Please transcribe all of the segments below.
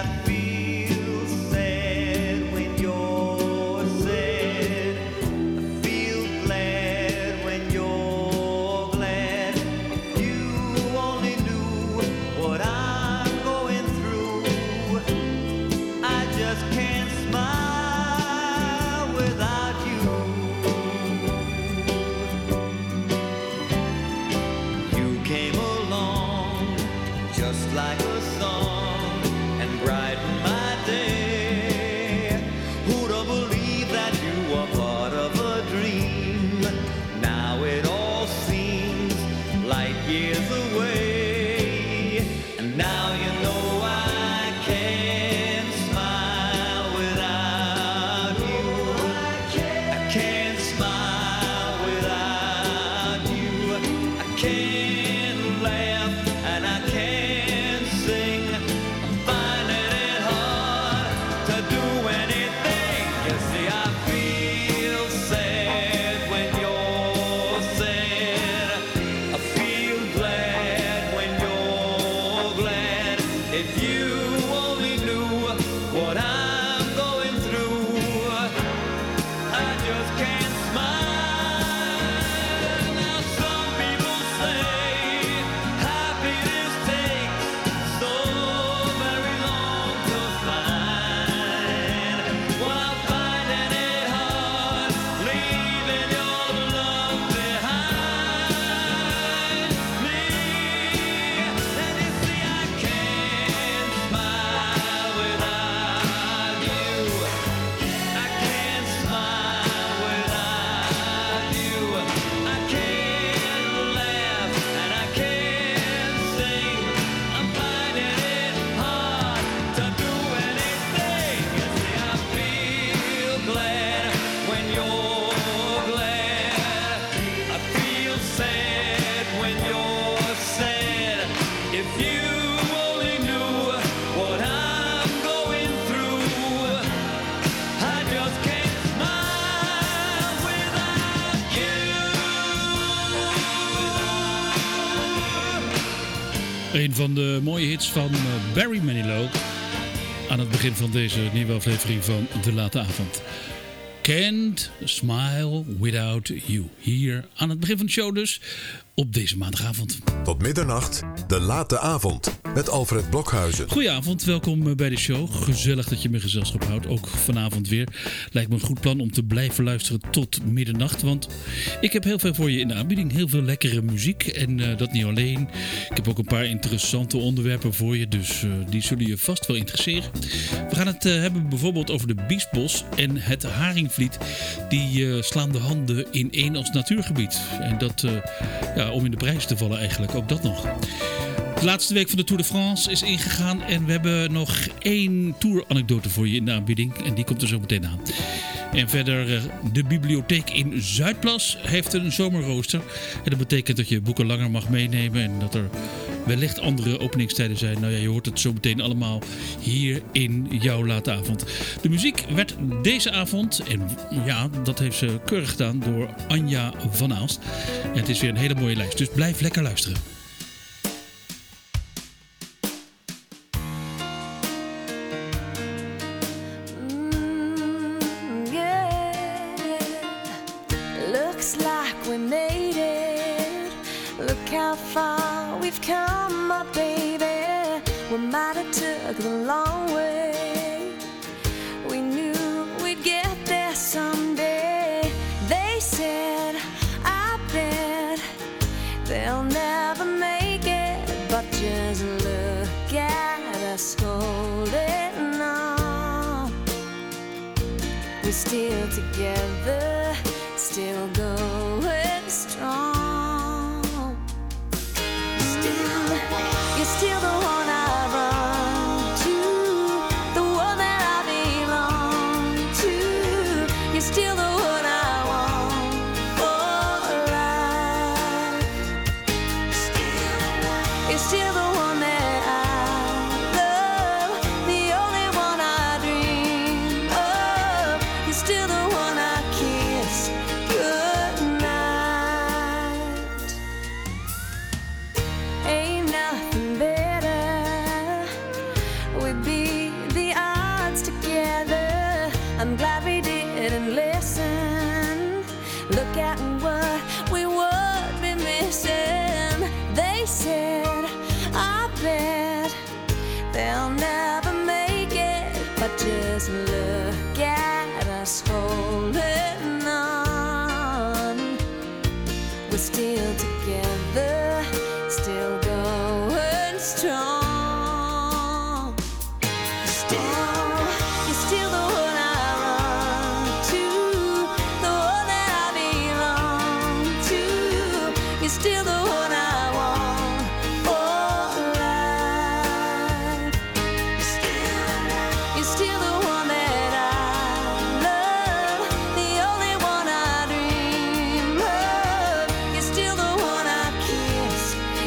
Een van de mooie hits van Barry Manilow aan het begin van deze nieuwe aflevering van De Late Avond. Can't Smile Without You. Hier aan het begin van de show dus, op deze maandagavond. Tot middernacht, De Late Avond, met Alfred Blokhuizen. Goedenavond, welkom bij de show. Gezellig dat je me gezelschap houdt, ook vanavond weer. Lijkt me een goed plan om te blijven luisteren tot middernacht, want ik heb heel veel voor je in de aanbieding. Heel veel lekkere muziek en dat niet alleen. Ik heb ook een paar interessante onderwerpen voor je, dus die zullen je vast wel interesseren. We gaan het hebben bijvoorbeeld over de Biesbos en het Haringvliet. Die slaan de handen in één als natuurgebied. En dat om in de prijs te vallen eigenlijk, ook dat nog. De laatste week van de Tour de France is ingegaan en we hebben nog 1 tour-anekdote voor je in de aanbieding. En die komt er zo meteen aan. En verder, de bibliotheek in Zuidplas heeft een zomerrooster. En dat betekent dat je boeken langer mag meenemen en dat er wellicht andere openingstijden zijn. Nou ja, je hoort het zo meteen allemaal hier in jouw late avond. De muziek werd deze avond, en ja, dat heeft ze keurig gedaan, door Anja van Aalst. En het is weer een hele mooie lijst, dus blijf lekker luisteren. How far we've come, my baby. We might have took the long way. We knew we'd get there someday. They said, I bet they'll never make it. But just look at us holding on. We're still together, still going strong. You're still the one I run to, the one that I belong to. You're still the one I want for life. You're still the one that I love, the only one I dream of. You're still the one I keep. the odds together. I'm glad we didn't listen. Look at what we would be missing. They said, I bet they'll never make it, but just look at us holding on. We're still together, still going strong. You're still the one I run to, the one that I belong to. You're still the one I want for life. You're still the one that I love, the only one I dream of. You're still the one I kiss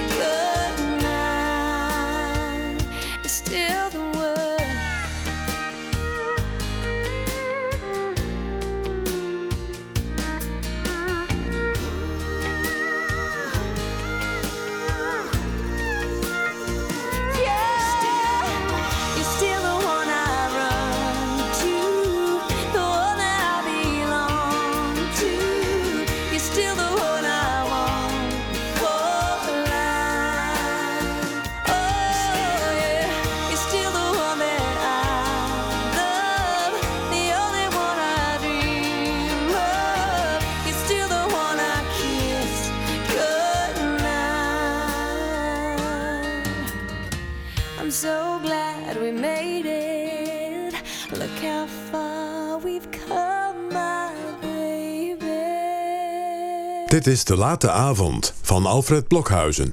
goodnight. You're still the one. You're still the one I run to, the one that I belong to. You're still the one I want for life. Oh yeah, you're still the one that I love, the only one I dream of. You're still the one I kiss goodnight. I'm so glad we made it. Look how far we've come, my baby. Dit is De Late Avond van Alfred Blokhuizen.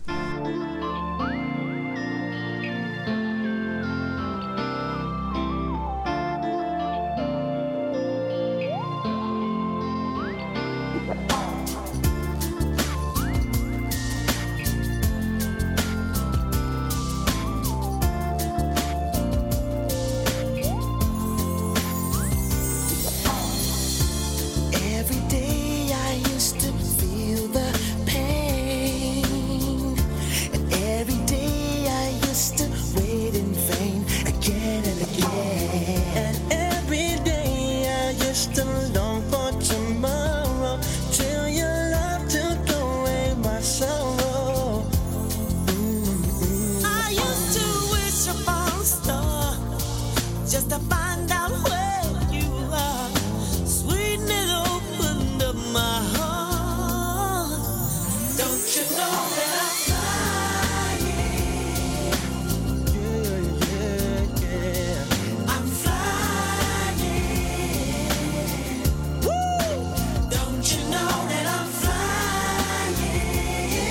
Every day I used to feel the pain, and every day I used to wait in vain again and again. And every day I used to long for tomorrow, till your love took away my sorrow. I used to wish upon a star just to find out where you are. Sweetness opened up my heart. Don't you know that I'm flying? Yeah. I'm flying. Woo! Don't you know that I'm flying?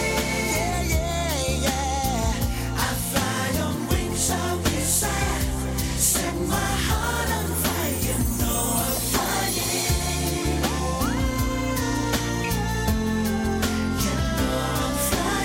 Yeah. I fly on wings of desire. Set my heart on fire. You know I'm flying. You know I'm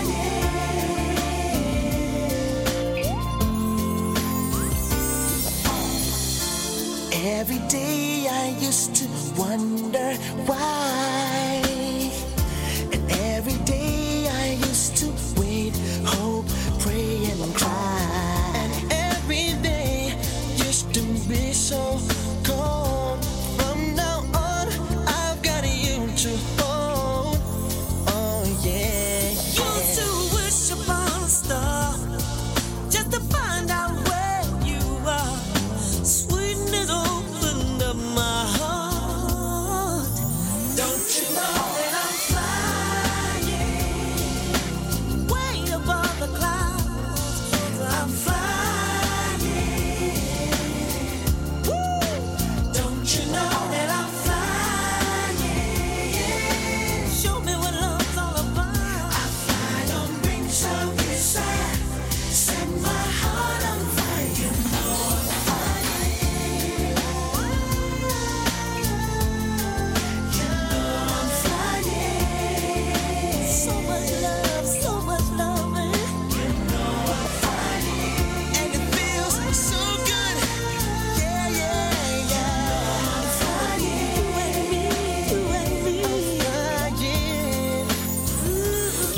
flying. Every day I used to wonder why, and every day I used to wait, hope, pray and cry, and every day used to be so cold. From now on, I've got you to hold. Oh yeah. Used to wish upon a star just to find out where you are. Sweetness opened up my heart. Don't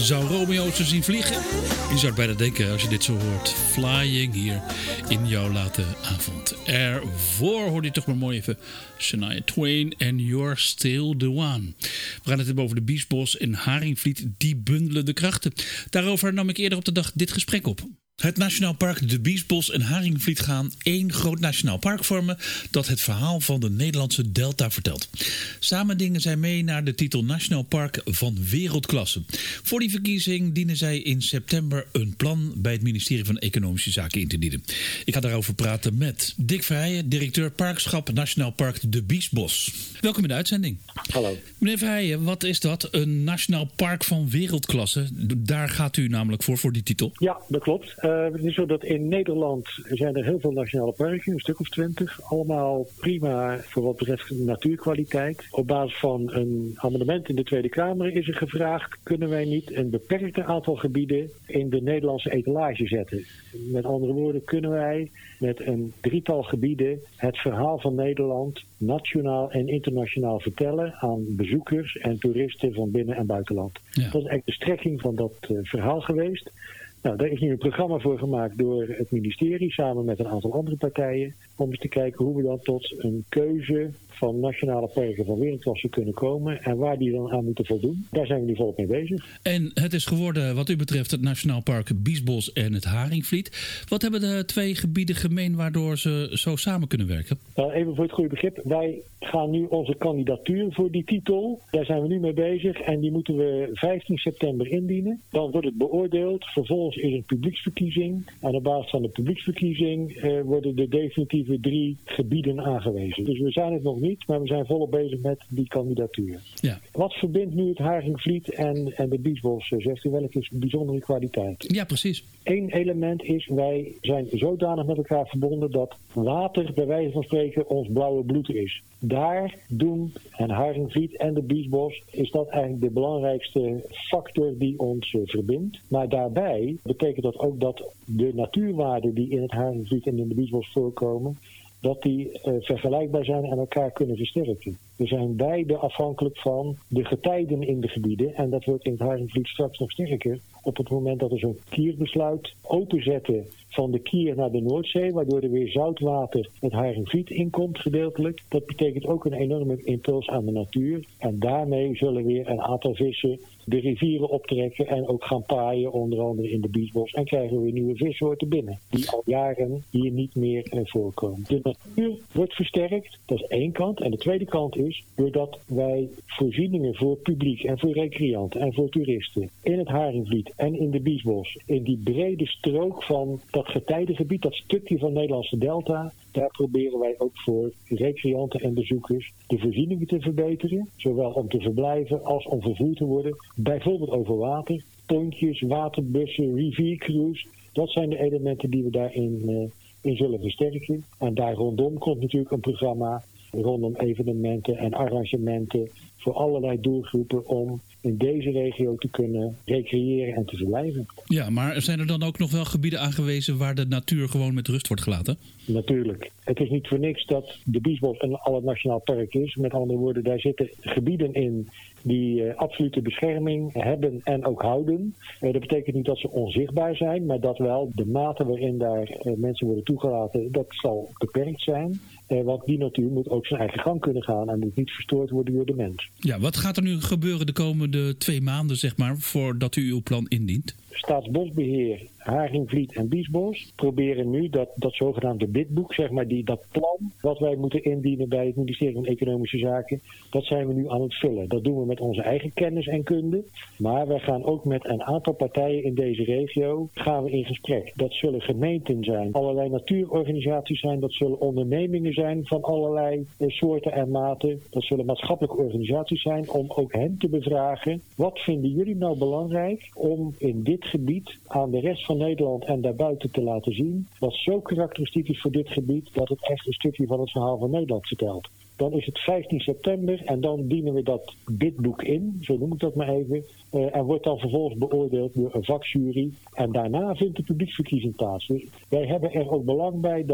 zou Romeo ze zien vliegen? Je zou het bijna denken als je dit zo hoort. Flying hier in jouw late avond. Ervoor hoorde je toch maar mooi even Shania Twain en You're Still the One. We gaan het hebben over de Biesbos en Haringvliet. Die bundelen de krachten. Daarover nam ik eerder op de dag dit gesprek op. Het Nationaal Park de Biesbos en Haringvliet gaan één groot nationaal park vormen dat het verhaal van de Nederlandse delta vertelt. Samen dingen zij mee naar de titel Nationaal Park van wereldklasse. Voor die verkiezing dienen zij in september een plan bij het ministerie van Economische Zaken in te dienen. Ik ga daarover praten met Dick Verheijen, directeur Parkschap Nationaal Park de Biesbos. Welkom in de uitzending. Hallo. Meneer Verheijen, wat is dat? Een nationaal park van wereldklasse. Daar gaat u namelijk voor die titel. Ja, dat klopt. Het is zo dat in Nederland zijn er heel veel nationale parken, een stuk of 20. Allemaal prima voor wat betreft natuurkwaliteit. Op basis van een amendement in de Tweede Kamer is er gevraagd: kunnen wij niet een beperkt aantal gebieden in de Nederlandse etalage zetten? Met andere woorden, kunnen wij met een 3-tal gebieden het verhaal van Nederland nationaal en internationaal vertellen aan bezoekers en toeristen van binnen- en buitenland. Ja. Dat is eigenlijk de strekking van dat verhaal geweest. Nou, daar is nu een programma voor gemaakt door het ministerie samen met een aantal andere partijen om eens te kijken hoe we dan tot een keuze van nationale parken van wereldklasse kunnen komen en waar die dan aan moeten voldoen. Daar zijn we nu volop mee bezig. En het is geworden wat u betreft het Nationaal Park Biesbos en het Haringvliet. Wat hebben de twee gebieden gemeen waardoor ze zo samen kunnen werken? Nou, even voor het goede begrip. Wij gaan nu onze kandidatuur voor die titel. Daar zijn we nu mee bezig en die moeten we 15 september indienen. Dan wordt het beoordeeld. Vervolgens is een publieksverkiezing. En op basis van de publieksverkiezing worden de definitieve 3 gebieden aangewezen. Dus we zijn het nog niet, maar we zijn volop bezig met die kandidatuur. Ja. Wat verbindt nu het Haringvliet en de Biesbos, zegt u? Welke is bijzondere kwaliteit? Ja, precies. Eén element is, wij zijn zodanig met elkaar verbonden dat water, bij wijze van spreken, ons blauwe bloed is. Daar doen en Haringvliet en de Biesbos is dat eigenlijk de belangrijkste factor die ons verbindt. Maar daarbij betekent dat ook dat de natuurwaarden die in het Haringvliet en in de Biesbos voorkomen, dat die vergelijkbaar zijn en elkaar kunnen versterken. We zijn beide afhankelijk van de getijden in de gebieden en dat wordt in het Haringvliet straks nog sterker op het moment dat er zo'n kierbesluit openzetten van de kier naar de Noordzee, waardoor er weer zoutwater het Haringvliet inkomt gedeeltelijk. Dat betekent ook een enorme impuls aan de natuur en daarmee zullen weer een aantal vissen de rivieren optrekken en ook gaan paaien, onder andere in de Biesbos. En krijgen we weer nieuwe vissoorten binnen, die al jaren hier niet meer voorkomen. De natuur wordt versterkt, dat is één kant. En de tweede kant is, doordat wij voorzieningen voor publiek en voor recreanten en voor toeristen in het Haringvliet en in de Biesbos, in die brede strook van dat getijdengebied, dat stukje van Nederlandse delta, daar proberen wij ook voor recreanten en bezoekers de voorzieningen te verbeteren. Zowel om te verblijven als om vervoerd te worden. Bijvoorbeeld over water, pontjes, waterbussen, riviercruise. Dat zijn de elementen die we daarin in zullen versterken. En daar rondom komt natuurlijk een programma rondom evenementen en arrangementen voor allerlei doelgroepen om in deze regio te kunnen recreëren en te verblijven. Ja, maar zijn er dan ook nog wel gebieden aangewezen waar de natuur gewoon met rust wordt gelaten? Natuurlijk. Het is niet voor niks dat de Biesbos een al nationaal park is. Met andere woorden, daar zitten gebieden in die absolute bescherming hebben en ook houden. Dat betekent niet dat ze onzichtbaar zijn, maar dat wel de mate waarin daar mensen worden toegelaten, dat zal beperkt zijn. Want die natuur moet ook zijn eigen gang kunnen gaan en moet niet verstoord worden door de mens. Ja, wat gaat er nu gebeuren de komende 2 maanden, zeg maar, voordat u uw plan indient? Staatsbosbeheer, Haringvliet en Biesbos proberen nu dat zogenaamde bidboek, zeg maar, dat plan wat wij moeten indienen bij het ministerie van Economische Zaken, dat zijn we nu aan het vullen. Dat doen we met onze eigen kennis en kunde, maar wij gaan ook met een aantal partijen in deze regio gaan we in gesprek. Dat zullen gemeenten zijn, allerlei natuurorganisaties zijn, dat zullen ondernemingen zijn van allerlei soorten en maten, dat zullen maatschappelijke organisaties zijn om ook hen te bevragen. Wat vinden jullie nou belangrijk om in dit gebied aan de rest van Nederland en daarbuiten te laten zien, wat zo karakteristiek is voor dit gebied, dat het echt een stukje van het verhaal van Nederland vertelt. Dan is het 15 september en dan dienen we dat bidboek in, zo noem ik dat maar even, en wordt dan vervolgens beoordeeld door een vakjury. En daarna vindt de publieksverkiezing plaats. Dus wij hebben er ook belang bij dat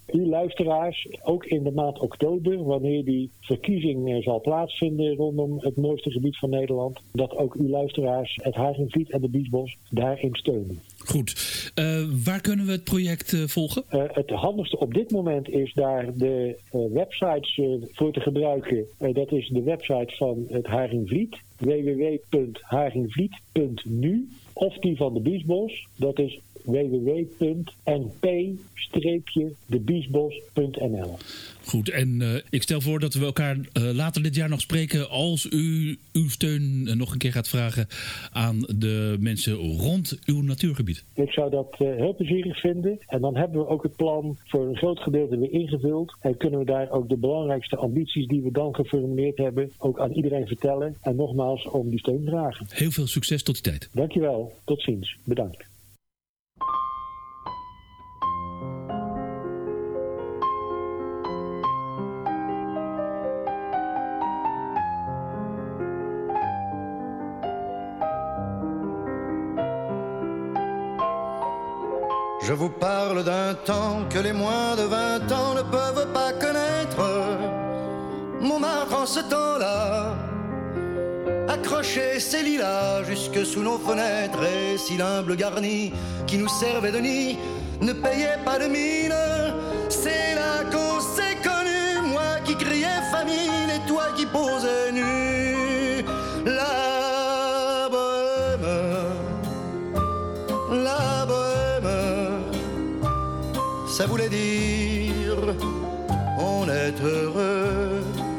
u luisteraars, ook in de maand oktober, wanneer die verkiezing zal plaatsvinden rondom het mooiste gebied van Nederland, dat ook uw luisteraars het Haringvliet en de Biesbos daarin steunen. Goed. Waar kunnen we het project volgen? Het handigste op dit moment is daar de websites voor te gebruiken. Dat is de website van het Haringvliet, www.haringvliet.nu, of die van de Biesbos, dat is www.np-debiesbos.nl. Goed, en ik stel voor dat we elkaar later dit jaar nog spreken als u uw steun nog een keer gaat vragen aan de mensen rond uw natuurgebied. Ik zou dat heel plezierig vinden. En dan hebben we ook het plan voor een groot gedeelte weer ingevuld. En kunnen we daar ook de belangrijkste ambities die we dan geformuleerd hebben ook aan iedereen vertellen. En nogmaals om die steun vragen. Heel veel succes tot die tijd. Dankjewel. Tot ziens. Bedankt. Je vous parle d'un temps que les moins de 20 ans ne peuvent pas connaître. Montmartre en ce temps-là accrochait ses lilas jusque sous nos fenêtres. Et si l'humble garni qui nous servait de nid ne payait pas de mine, c'est là qu'on s'est connus. Moi qui criais famine et toi qui posais nu. La bohème, la bohème, ça voulait dire on est heureux.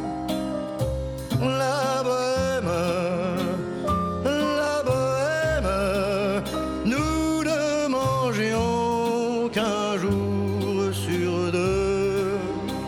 La bohème, nous ne mangions qu'un jour sur deux.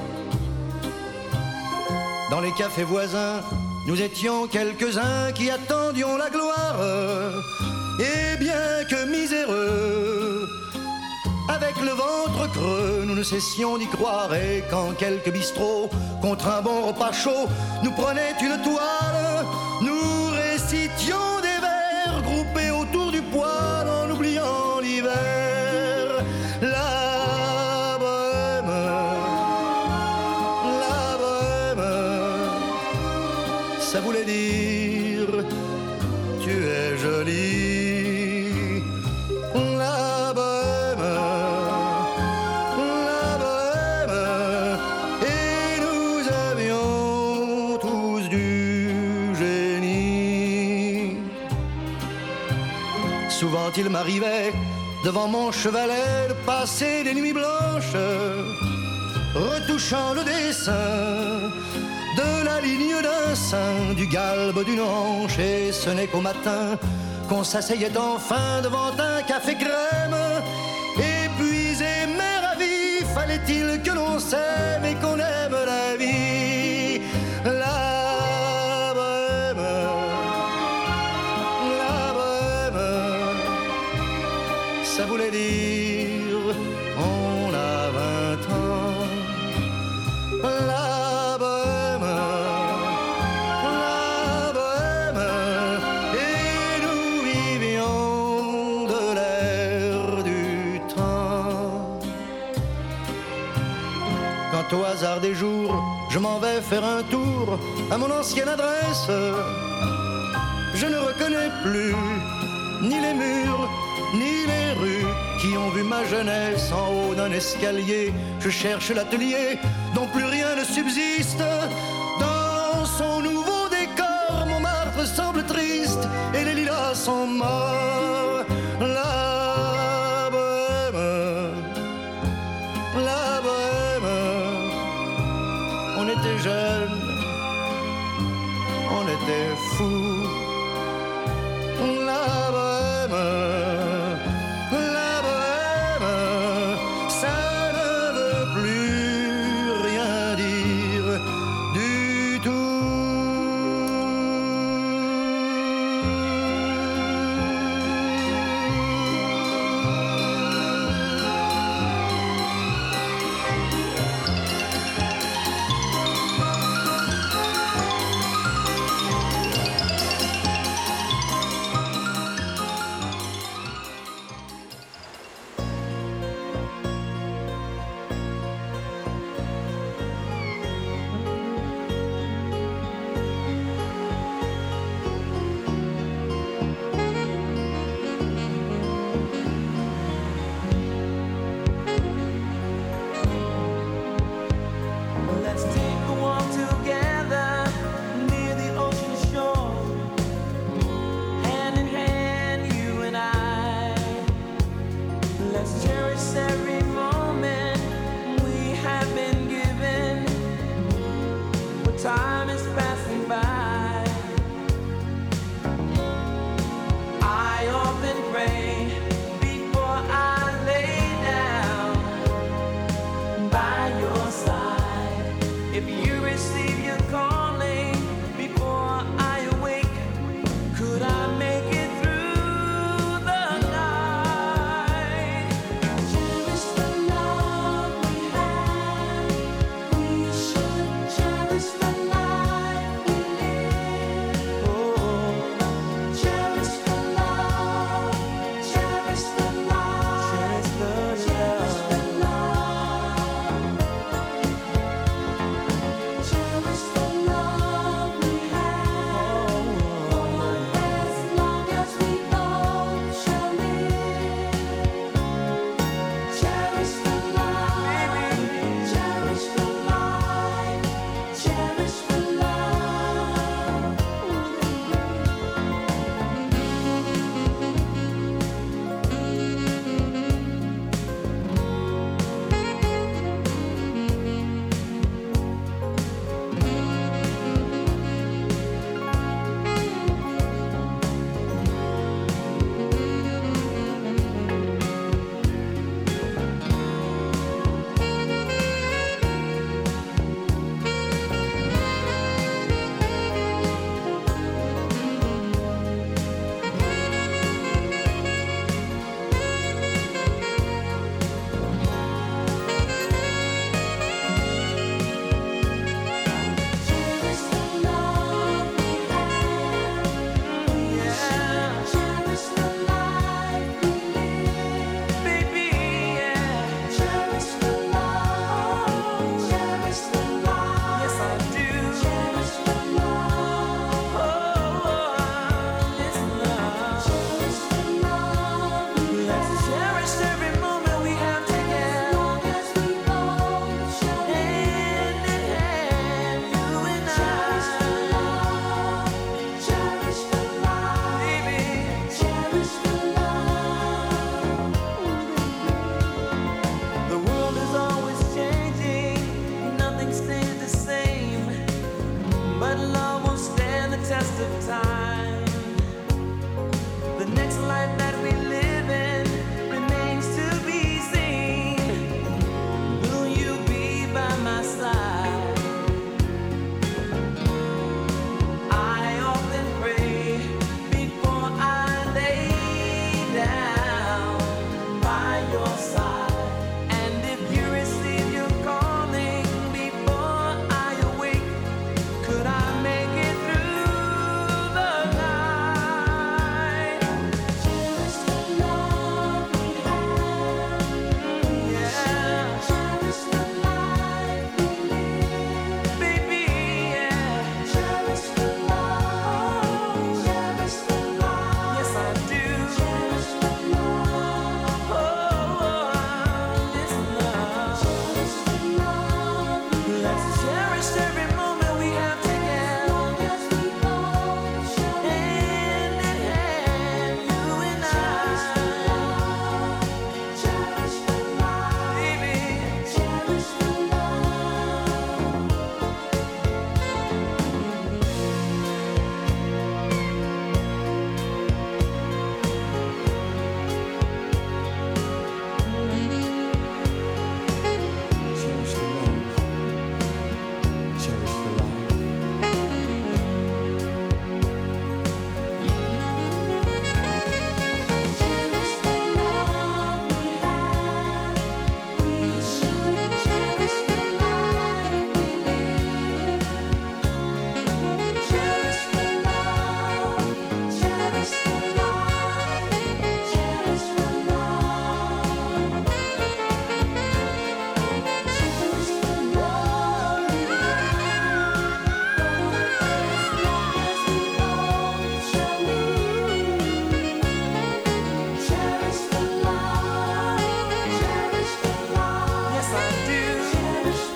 Dans les cafés voisins, nous étions quelques-uns qui attendions la gloire. Et bien que miséreux, avec le ventre creux, nous ne cessions d'y croire. Et quand quelques bistrots, contre un bon repas chaud, nous prenaient une toile, nous récitions des vers groupés autour du poêle en oubliant l'hiver. La bohème, ça voulait dire tu es jolie. La bohème, et nous avions tous du génie. Souvent il m'arrivait devant mon chevalet de passer des nuits blanches, retouchant le dessin de la ligne d'un sein, du galbe d'une hanche. Et ce n'est qu'au matin qu'on s'asseyait enfin devant un café crème. Épuisé mais ravi, fallait-il que l'on s'aime et qu'on aime la vie. La bohème, ça voulait dire on a 20 ans. La bohème, et nous vivions de l'air du temps. Quand au hasard des jours, je m'en vais faire un tour à mon ancienne adresse, je ne reconnais plus ni les murs, ni les rues qui ont vu ma jeunesse en haut d'un escalier. Je cherche l'atelier dont plus rien ne subsiste. Dans son nouveau décor, Montmartre semble triste et les lilas sont morts. La bohème, on était jeunes, on était fous. La bohème, ça ne veut plus rien dire du tout.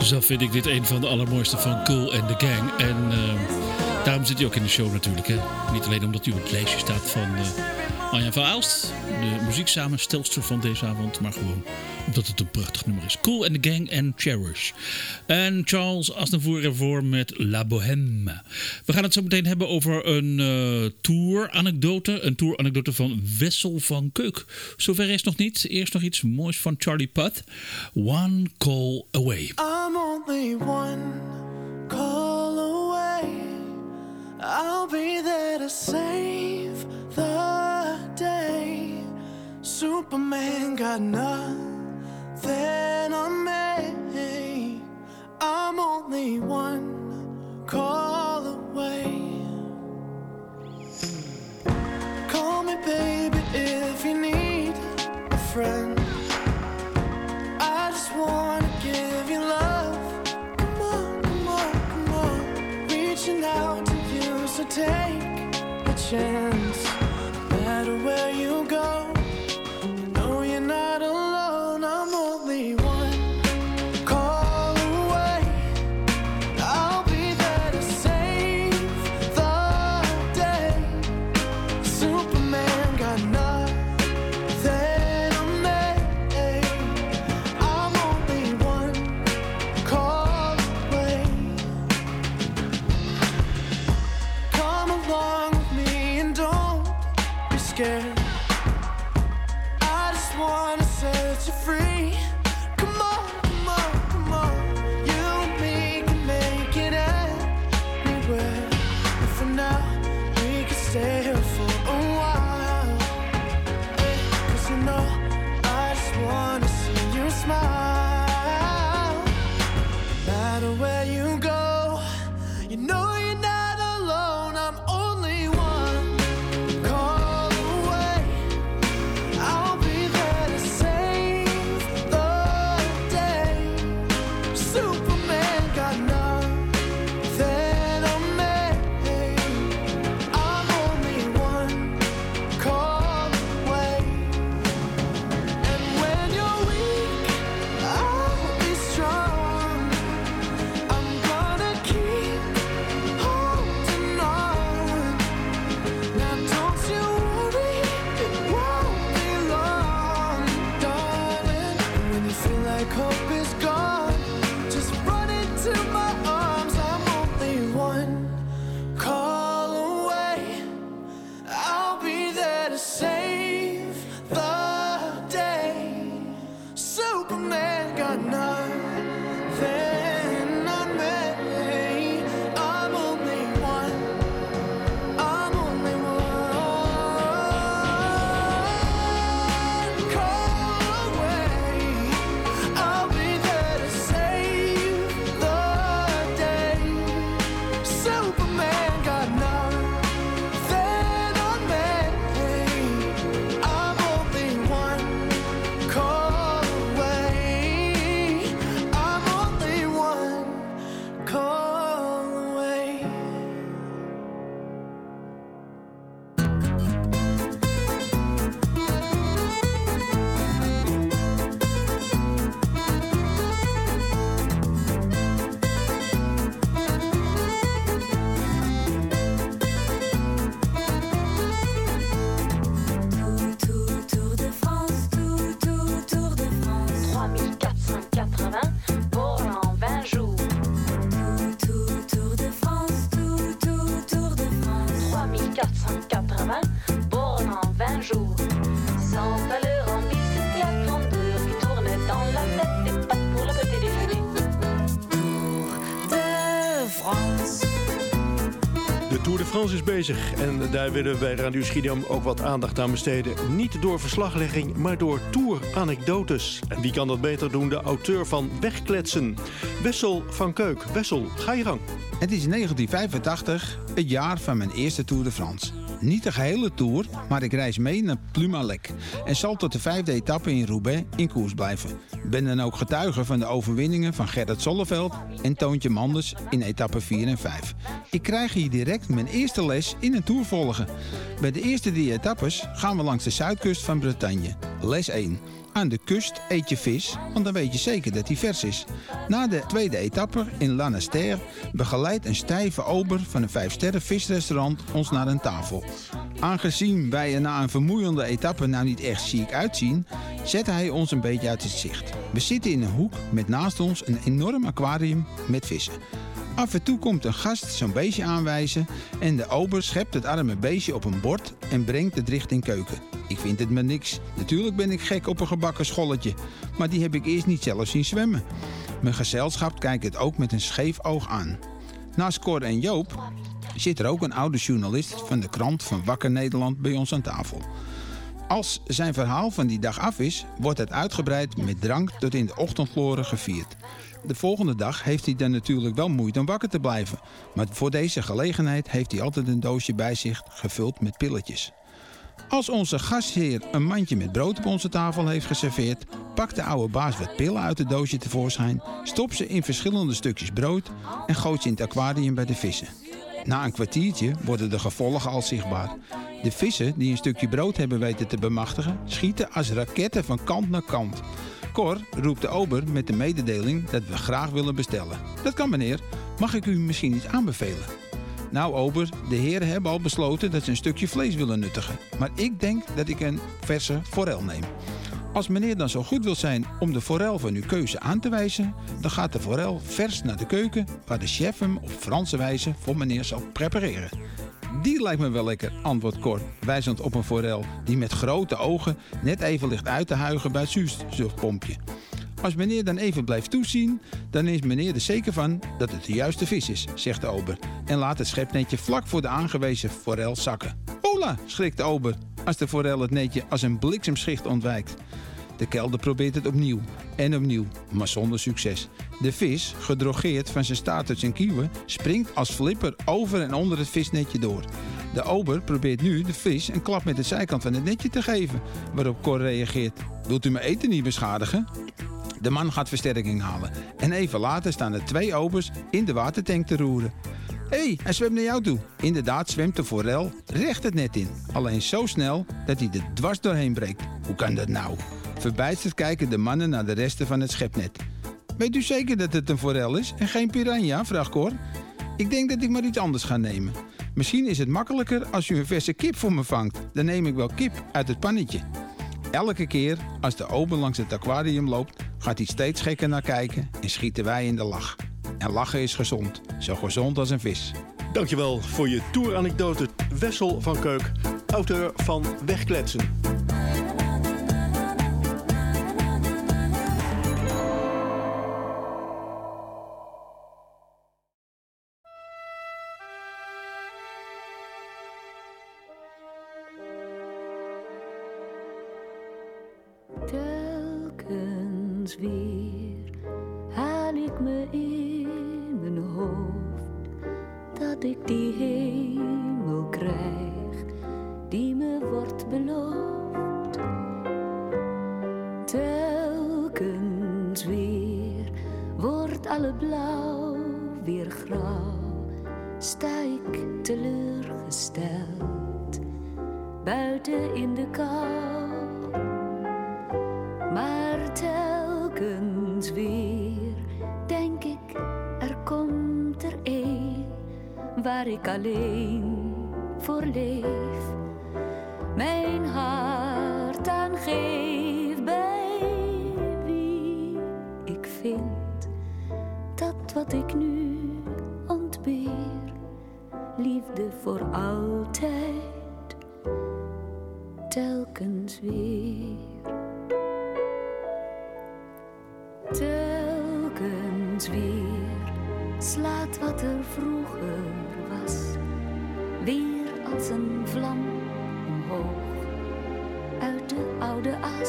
Zelf vind ik dit een van de allermooiste van Kool and the Gang. En daarom zit hij ook in de show natuurlijk. Hè? Niet alleen omdat hij op het lijstje staat van Anja van Aalst, de muzieksamenstellster van deze avond, maar gewoon omdat het een prachtig nummer is. Kool and the Gang en Cherish. En Charles Aznavour ervoor met La Bohème. We gaan het zo meteen hebben over een tour-anekdote. Een tour-anekdote van Wessel van Keuk. Zover is nog niet. Eerst nog iets moois van Charlie Puth. One Call Away. I'm only one call away. I'll be there to save the day. Superman got nothing on me. I'm only one call away. Call me baby if you need a friend. I just wanna give you love. Come on, come on, come on. Reaching out to you, so take a chance. No matter where you go, you know you're not alone. I'm only one call away. I'll be there to save the day. Superman got nothing on me. I'm only one call away. Come along with me and don't be scared. I just wanna set you free. Come on, come on, come on. You and me can make it anywhere. And for now, we can stay here for a while. 'Cause you know, I just wanna see you smile. No matter where you go, you know you're not alone. I'm only one call away. I'll be there to save the day. Superman got nothing on me. I'm only one call away. And when you're weak, I'll be strong. I'm gonna keep holding on. Now don't you worry, it won't be long, darling. When you feel like hope is gone, just run into my arms. I'm only one call away. I'll be there to save the day. Superman got nothing on me. I'm only one. I'm only one call away. I'll be there to save the day. Superman got nothing on me. I'm only one call away. I'm only one call away. Tour de France, Tour de France. 3480 pendant 20 jours. Tour de France, Tour de France. 3480 pendant 20 jours. Sans valeur en bicyclette, grandeur qui tourne dans la tête, des pattes pour le petit déjeuner. Tour de France. De Tour de France is bezig en daar willen we bij Radio Schiedam ook wat aandacht aan besteden. Niet door verslaglegging, maar door tour-anekdotes. En wie kan dat beter doen? De auteur van Wegkletsen, Wessel van Keuk. Wessel, ga je gang. Het is 1985, het jaar van mijn eerste Tour de France. Niet de gehele Tour, maar ik reis mee naar Plumalec en zal tot de 5e etappe in Roubaix in koers blijven. Ben dan ook getuige van de overwinningen van Gerrit Zolleveld en Toontje Manders in etappe 4 en 5. Ik krijg hier direct mijn eerste les in een Tour volgen. Bij de eerste 3 etappes gaan we langs de zuidkust van Bretagne. Les 1. Aan de kust eet je vis, want dan weet je zeker dat hij vers is. Na de tweede etappe in Lanester begeleidt een stijve ober van een 5-sterren visrestaurant ons naar een tafel. Aangezien wij er na een vermoeiende etappe nou niet echt chic uitzien, zet hij ons een beetje uit het zicht. We zitten in een hoek met naast ons een enorm aquarium met vissen. Af en toe komt een gast zo'n beestje aanwijzen en de ober schept het arme beestje op een bord en brengt het richting keuken. Ik vind het maar niks. Natuurlijk ben ik gek op een gebakken scholletje, maar die heb ik eerst niet zelf zien zwemmen. Mijn gezelschap kijkt het ook met een scheef oog aan. Naast Cor en Joop zit er ook een oude journalist van de krant van Wakker Nederland bij ons aan tafel. Als zijn verhaal van die dag af is, wordt het uitgebreid met drank tot in de ochtendgloren gevierd. De volgende dag heeft hij dan natuurlijk wel moeite om wakker te blijven. Maar voor deze gelegenheid heeft hij altijd een doosje bij zich gevuld met pilletjes. Als onze gastheer een mandje met brood op onze tafel heeft geserveerd, pakt de oude baas wat pillen uit het doosje tevoorschijn, stopt ze in verschillende stukjes brood en gooit ze in het aquarium bij de vissen. Na een kwartiertje worden de gevolgen al zichtbaar. De vissen die een stukje brood hebben weten te bemachtigen, schieten als raketten van kant naar kant. Cor roept de ober met de mededeling dat we graag willen bestellen. Dat kan meneer, mag ik u misschien iets aanbevelen? Nou ober, de heren hebben al besloten dat ze een stukje vlees willen nuttigen. Maar ik denk dat ik een verse forel neem. Als meneer dan zo goed wil zijn om de forel van uw keuze aan te wijzen, dan gaat de forel vers naar de keuken waar de chef hem op Franse wijze voor meneer zal prepareren. Die lijkt me wel lekker, antwoordt Cor, wijzend op een forel die met grote ogen net even ligt uit te huigen bij het zuurstofpompje. Als meneer dan even blijft toezien, dan is meneer er zeker van dat het de juiste vis is, zegt de ober. En laat het schepnetje vlak voor de aangewezen forel zakken. Hola, schrikt de ober, als de forel het netje als een bliksemschicht ontwijkt. De kelder probeert het opnieuw en opnieuw, maar zonder succes. De vis, gedrogeerd van zijn staartjes en kieuwen, springt als flipper over en onder het visnetje door. De ober probeert nu de vis een klap met de zijkant van het netje te geven, waarop Cor reageert. Wilt u mijn eten niet beschadigen? De man gaat versterking halen en even later staan er 2 obers in de watertank te roeren. Hé, hij zwemt naar jou toe. Inderdaad zwemt de forel recht het net in. Alleen zo snel dat hij er dwars doorheen breekt. Hoe kan dat nou? Verbijsterd kijken de mannen naar de resten van het schepnet. Weet u zeker dat het een forel is en geen piranha? Vraagt Cor. Ik denk dat ik maar iets anders ga nemen. Misschien is het makkelijker als u een verse kip voor me vangt. Dan neem ik wel kip uit het pannetje. Elke keer als de ober langs het aquarium loopt, gaat hij steeds gekker naar kijken en schieten wij in de lach. En lachen is gezond. Zo gezond als een vis. Dankjewel voor je tour-anekdote, Wessel van Keuk, auteur van Wegkletsen. Telkens weer haal ik me in mijn hoofd dat ik die hemel krijg die me wordt beloofd. Telkens weer wordt alle blauw weer grauw, sta ik teleurgesteld buiten in de kou. Maar telkens weer denk ik, er komt er één waar ik alleen voor leef. Mijn hart aan geef bij wie ik vind dat wat ik nu ontbeer, liefde voor altijd, telkens weer. Telkens weer slaat wat er vroeger was weer als een vlam omhoog uit de oude as.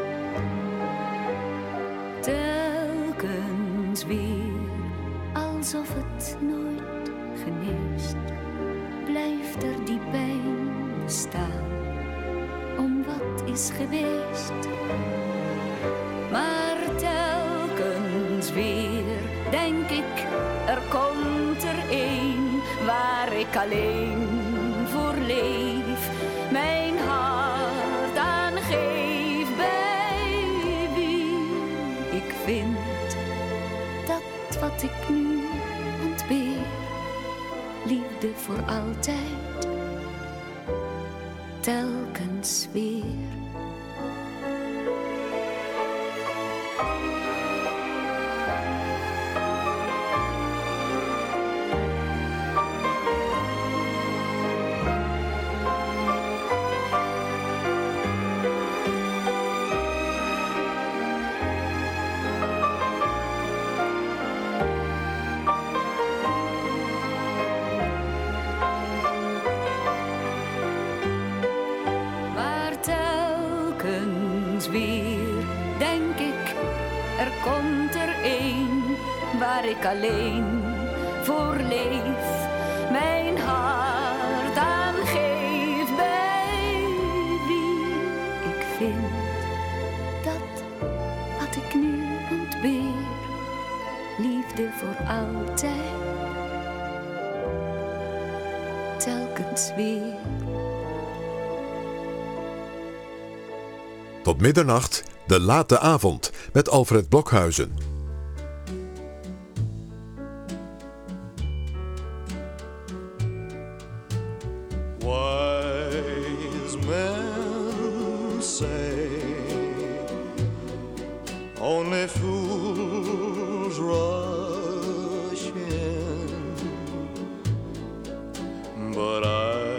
Telkens weer alsof het nooit geneest, blijft er die pijn bestaan om wat is geweest. Maar telkens weer denk ik, er komt er één waar ik alleen voor leef. Mijn hart aan geef bij wat ik nu ontbeer. Liefde voor altijd, telkens weer. Maar telkens weer denk ik, er komt er één waar ik alleen voor leef, mijn hart aan geef, bij wie ik vind dat wat ik nu ontbeer, liefde voor altijd, telkens weer. Tot middernacht, de late avond met Alfred Blokhuizen. Wise men say only fools rush in, but I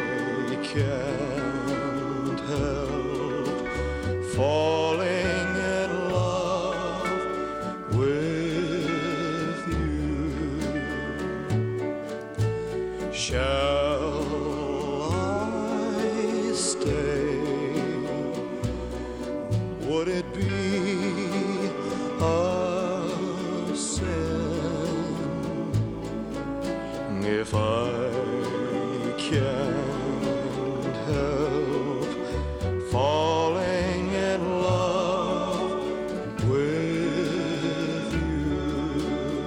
can't help falling in love with you. Shall I stay? Would it be a sin if I can't help falling in love with you?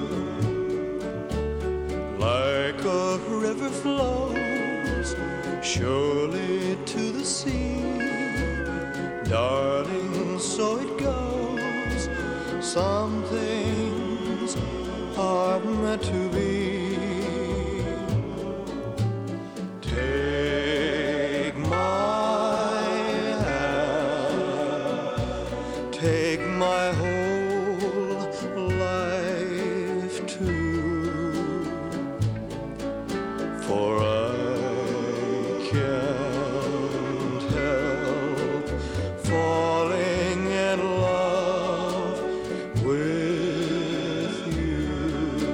Like a river flows surely to the sea, darling, so it goes. Some things are meant to be. Take my hand, take my whole life too, for I can't help falling in love with you.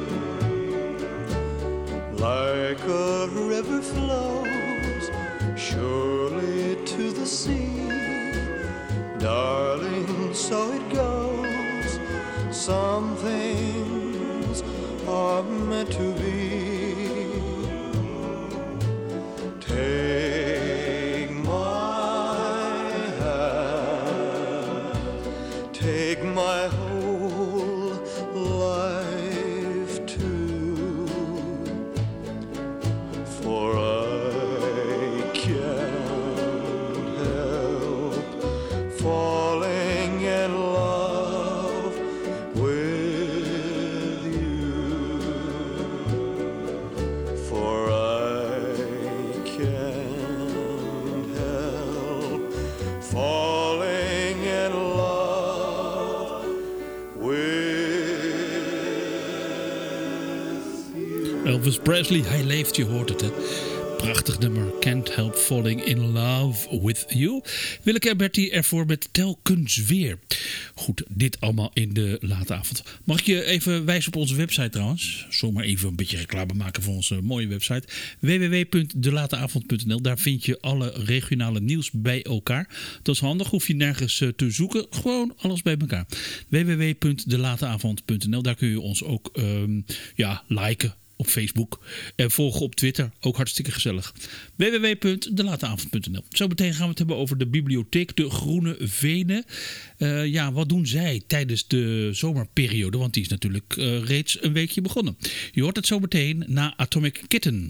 Like a river flows surely to the sea, darling, so it goes. Some things are meant to be. Take my hand, take my whole life too, for I can't help falling in love with you, for I can't help falling in love with you. Elvis Presley, hij leeft, je hoort het, hè. Prachtig nummer, Can't Help Falling in Love with You. Willeke en Bertie ervoor met telkens weer. Goed, dit allemaal in de late avond. Mag ik je even wijzen op onze website trouwens? Zomaar even een beetje reclame maken voor onze mooie website. www.delateavond.nl. Daar vind je alle regionale nieuws bij elkaar. Dat is handig, hoef je nergens te zoeken. Gewoon alles bij elkaar. www.delateavond.nl. Daar kun je ons ook liken op Facebook en volgen op Twitter. Ook hartstikke gezellig. www.delateavond.nl. Zo meteen gaan we het hebben over de bibliotheek, de Groene Venen. Wat doen zij tijdens de zomerperiode? Want die is natuurlijk reeds een weekje begonnen. Je hoort het zo meteen na Atomic Kitten.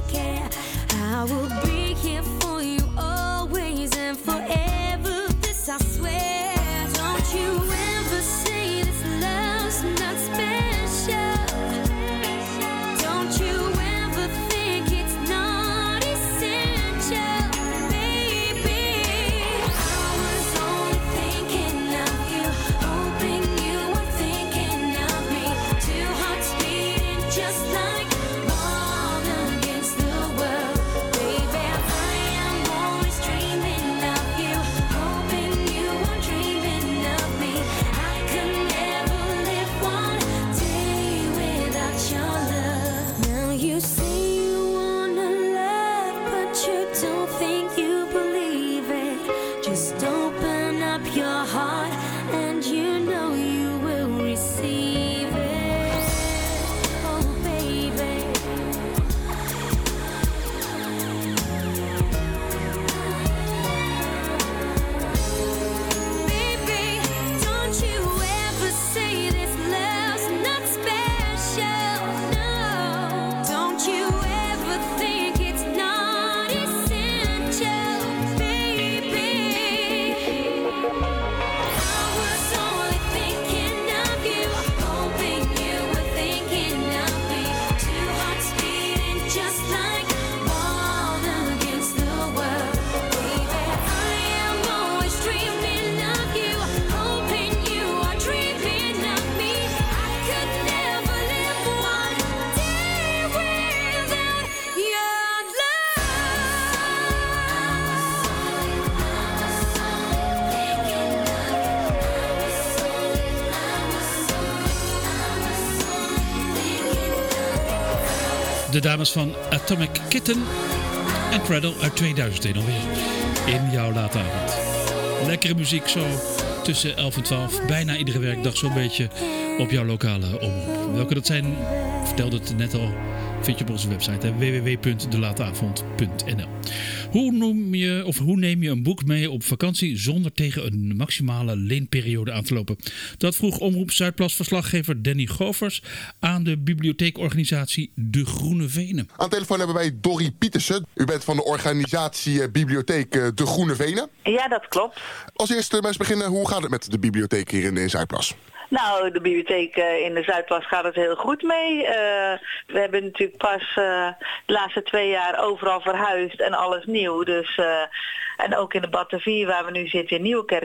care. I will be here for you always and forever. This I swear. Don't you ever say this love's not special. Don't you ever think it's not essential, baby. I was only thinking of you, hoping you were thinking of me. Two hearts beating just like one against the world, baby. I am always dreaming of you, hoping you are dreaming of me. I could never live one day without your love. Now you say you wanna love, but you don't think you believe it. Just open up your heart and you know you will receive it. Oh baby. Baby, don't you ever say this love's not special. No, don't you ever think it's not essential, baby. I was only thinking of you, hoping you were thinking of me. Two hearts beating just like one against the world, baby. I am always dreaming of you, hoping you are dreaming of me. I could never live one day without your De dames van Atomic Kitten en Cradle uit 2001 alweer. In jouw late avond. Lekkere muziek zo tussen 11 en 12. Bijna iedere werkdag zo'n beetje op jouw lokale omroep. Welke dat zijn, vertelde het net al, vind je op onze website www.delateavond.nl. Hoe neem je een boek mee op vakantie zonder tegen een maximale leenperiode aan te lopen? Dat vroeg Omroep Zuidplas-verslaggever Danny Govers aan de bibliotheekorganisatie De Groene Venen. Aan de telefoon hebben wij Dorrie Pietersen. U bent van de organisatie Bibliotheek De Groene Venen. Ja, dat klopt. Als eerste maar eens beginnen, hoe gaat het met de bibliotheek hier in Zuidplas? Nou, de bibliotheek in de Zuidplas gaat het heel goed mee. We hebben natuurlijk pas de laatste 2 jaar overal verhuisd en alles nieuw. Dus, en ook in de Batavie waar we nu zitten in Nieuwekerk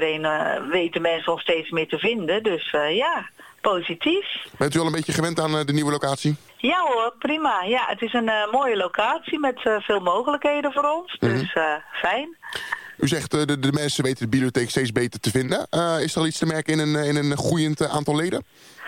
weten mensen ons steeds meer te vinden. Dus ja, positief. Bent u al een beetje gewend aan de nieuwe locatie? Ja hoor, prima. Ja, het is een mooie locatie met veel mogelijkheden voor ons. Dus fijn. U zegt de mensen weten de bibliotheek steeds beter te vinden. Is er al iets te merken in een groeiend aantal leden?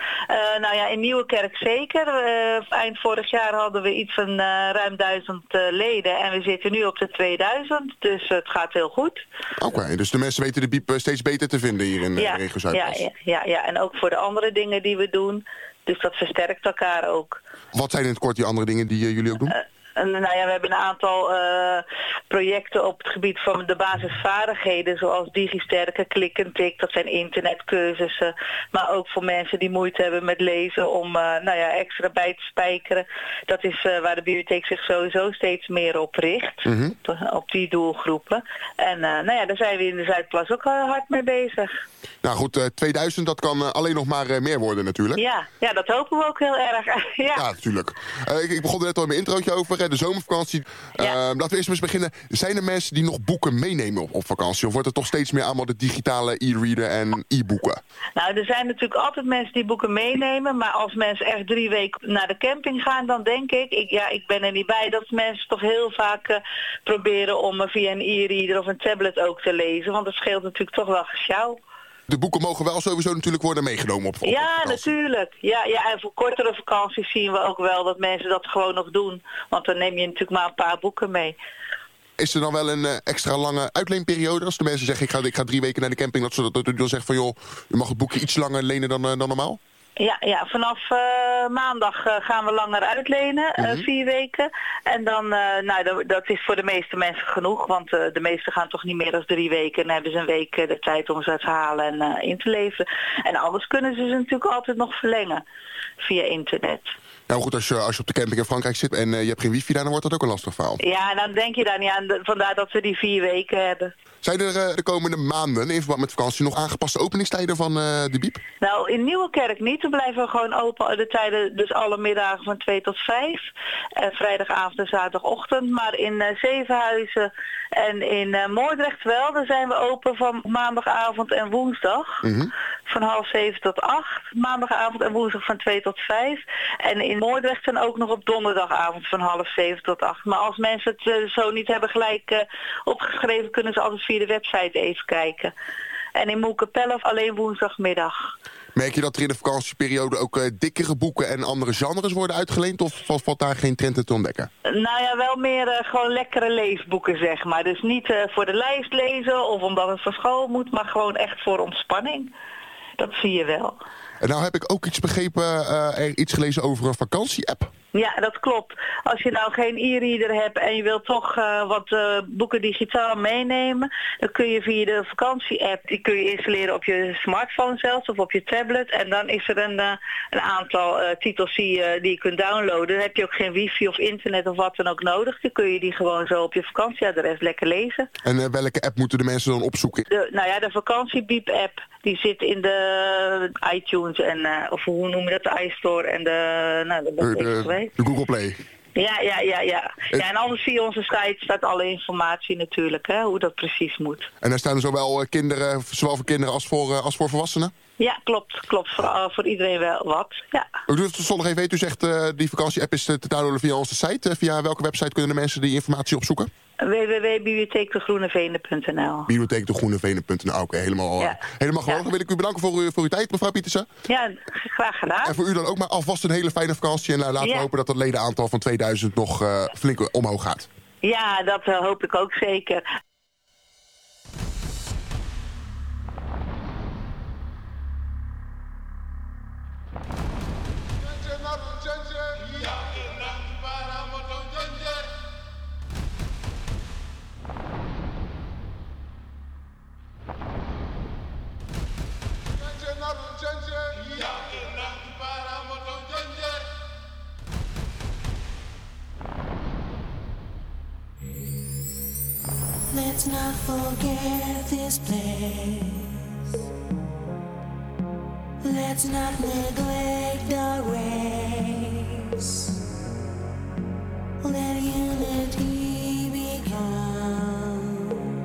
Nou ja, in Nieuwekerk zeker. Eind vorig jaar hadden we iets van ruim 1000 leden en we zitten nu op de 2000. Dus het gaat heel goed. Oké, dus de mensen weten de biep steeds beter te vinden hier in de regio Zuidplas. Ja, en ook voor de andere dingen die we doen. Dus dat versterkt elkaar ook. Wat zijn in het kort die andere dingen die jullie ook doen? Nou ja, we hebben een aantal projecten op het gebied van de basisvaardigheden, zoals DigiSterke, Klik en Tik, dat zijn internetcursussen. Maar ook voor mensen die moeite hebben met lezen om extra bij te spijkeren. Dat is waar de bibliotheek zich sowieso steeds meer op richt, op die doelgroepen. En daar zijn we in de Zuidplas ook hard mee bezig. Nou goed, 2000, dat kan alleen nog maar meer worden natuurlijk. Ja, dat hopen we ook heel erg. Ja, natuurlijk. Ik begon er net al in mijn introotje over, de zomervakantie. Laten we eerst eens beginnen. Zijn er mensen die nog boeken meenemen op vakantie? Of wordt het toch steeds meer allemaal de digitale e-reader en e-boeken? Nou, er zijn natuurlijk altijd mensen die boeken meenemen. Maar als mensen echt 3 weken naar de camping gaan, dan denk ik ben er niet bij, dat mensen toch heel vaak proberen om via een e-reader of een tablet ook te lezen. Want het scheelt natuurlijk toch wel gesjouw. De boeken mogen wel sowieso natuurlijk worden meegenomen op ja, vakantie. Natuurlijk. Ja, en voor kortere vakanties zien we ook wel dat mensen dat gewoon nog doen. Want dan neem je natuurlijk maar een paar boeken mee. Is er dan wel een extra lange uitleenperiode? Als de mensen zeggen, ik ga 3 weken naar de camping, dat u dan zegt van joh, u mag het boekje iets langer lenen dan normaal? Ja, vanaf maandag gaan we langer uitlenen, 4 weken. En dan, dat is voor de meeste mensen genoeg, want de meesten gaan toch niet meer dan 3 weken. En dan hebben ze een week de tijd om ze te halen en in te leveren. En anders kunnen ze natuurlijk altijd nog verlengen via internet. Ja, maar goed, als je op de camping in Frankrijk zit en je hebt geen wifi daar, dan wordt dat ook een lastig verhaal. Ja, dan denk je daar niet aan. Vandaar dat we die 4 weken hebben. Zijn er de komende maanden in verband met vakantie nog aangepaste openingstijden van de Biep? Nou, in Nieuwekerk niet. Dan blijven we gewoon open de tijden, dus alle middagen van 2 tot 5. Vrijdagavond en zaterdagochtend. Maar in Zevenhuizen en in Moordrecht wel. Daar zijn we open van maandagavond en woensdag. Van 6:30 tot 8. Maandagavond en woensdag van 2 tot 5. En in Moordrecht dan ook nog op donderdagavond van 6:30 tot 8. Maar als mensen het zo niet hebben gelijk opgeschreven, kunnen ze altijd via de website even kijken. En in Moerkapelle alleen woensdagmiddag. Merk je dat er in de vakantieperiode ook dikkere boeken en andere genres worden uitgeleend? Of valt daar geen trend in te ontdekken? Nou ja, wel meer gewoon lekkere leesboeken, zeg maar. Dus niet voor de lijst lezen of omdat het van school moet, maar gewoon echt voor ontspanning. Dat zie je wel. En nou heb ik ook iets begrepen, iets gelezen over een vakantie-app. Ja, dat klopt. Als je nou geen e-reader hebt en je wilt toch wat boeken digitaal meenemen, dan kun je via de vakantie-app, die kun je installeren op je smartphone zelfs of op je tablet. En dan is er een aantal titels die je kunt downloaden. Dan heb je ook geen wifi of internet of wat dan ook nodig. Dan kun je die gewoon zo op je vakantieadres lekker lezen. En welke app moeten de mensen dan opzoeken? De vakantiebiep-app, die zit in de iTunes en of hoe noem je dat, de iStore en de Google Play. Ja, en anders via onze site staat alle informatie natuurlijk, hè, hoe dat precies moet. En daar staan zowel kinderen, zowel voor kinderen als voor volwassenen? Ja, klopt. Voor iedereen wel wat, ja. Ik doe het zondag even weten. U zegt die vakantie-app is te downloaden via onze site. Via welke website kunnen de mensen die informatie opzoeken? www.bibliotheekdegroenevenen.nl Bibliotheekdegroenevenen.nl. Oké, helemaal geweldig. Dan wil ik u bedanken voor uw tijd, mevrouw Pietersen. Ja, graag gedaan. En voor u dan ook maar alvast een hele fijne vakantie. En laten we hopen dat het ledenaantal van 2000 nog flink omhoog gaat. Ja, dat hoop ik ook zeker. Let's not forget this place. Let's not neglect our race. Let unity become.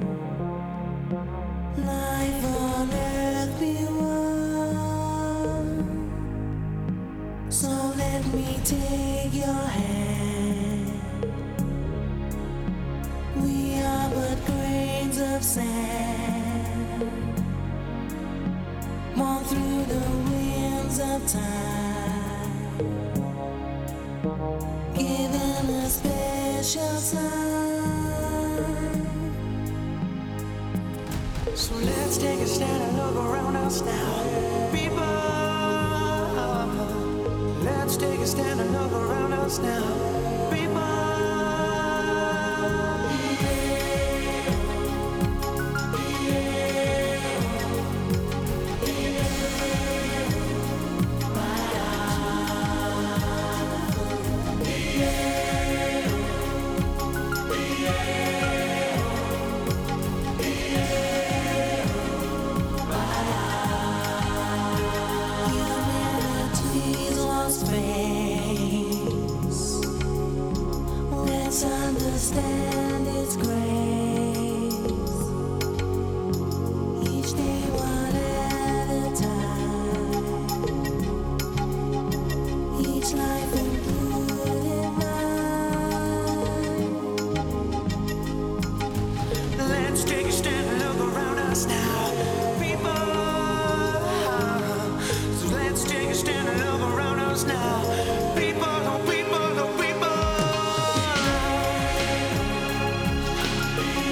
Life on earth be one. So let me take your hand. We are but grains of sand, born through the winds of time, given a special sign. So let's take a stand and look around us now, people. Let's take a stand and look around us now, people. Humanity's lost face. Let's understand its grace. Each day one at a time. Each life included mine. Let's take a stand and look around us now, people. So let's take a stand and look around us now, people, oh people, oh people.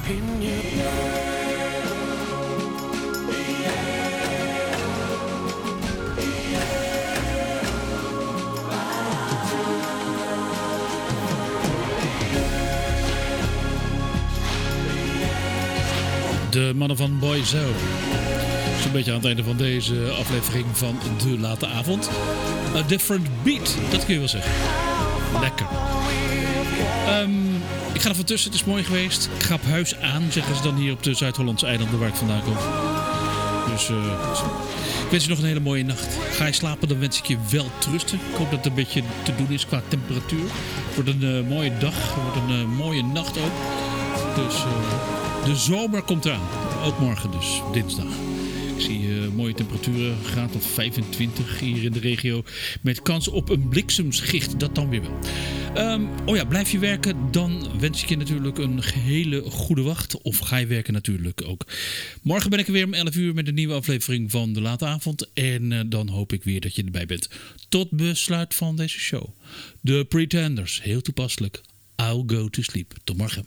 in you. De mannen van Boyzone. Zo'n beetje aan het einde van deze aflevering van De Late Avond. A Different Beat, dat kun je wel zeggen. Lekker. Ik ga er van tussen, het is mooi geweest. Ik ga op huis aan, zeggen ze dan hier op de Zuid-Hollandse eilanden waar ik vandaan kom. Dus ik wens je nog een hele mooie nacht. Ga je slapen, dan wens ik je wel trusten. Ik hoop dat het een beetje te doen is qua temperatuur. Het wordt een mooie dag, het wordt een mooie nacht ook. Dus de zomer komt eraan. Ook morgen dus, dinsdag. Ik zie mooie temperaturen, graad of 25 hier in de regio. Met kans op een bliksemschicht, dat dan weer wel. Blijf je werken, dan wens ik je natuurlijk een hele goede wacht. Of ga je werken natuurlijk ook. Morgen ben ik er weer om 11 uur met een nieuwe aflevering van De Late Avond. En dan hoop ik weer dat je erbij bent. Tot besluit van deze show. The Pretenders, heel toepasselijk. I'll go to sleep. Tot morgen.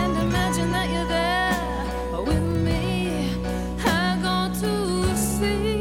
See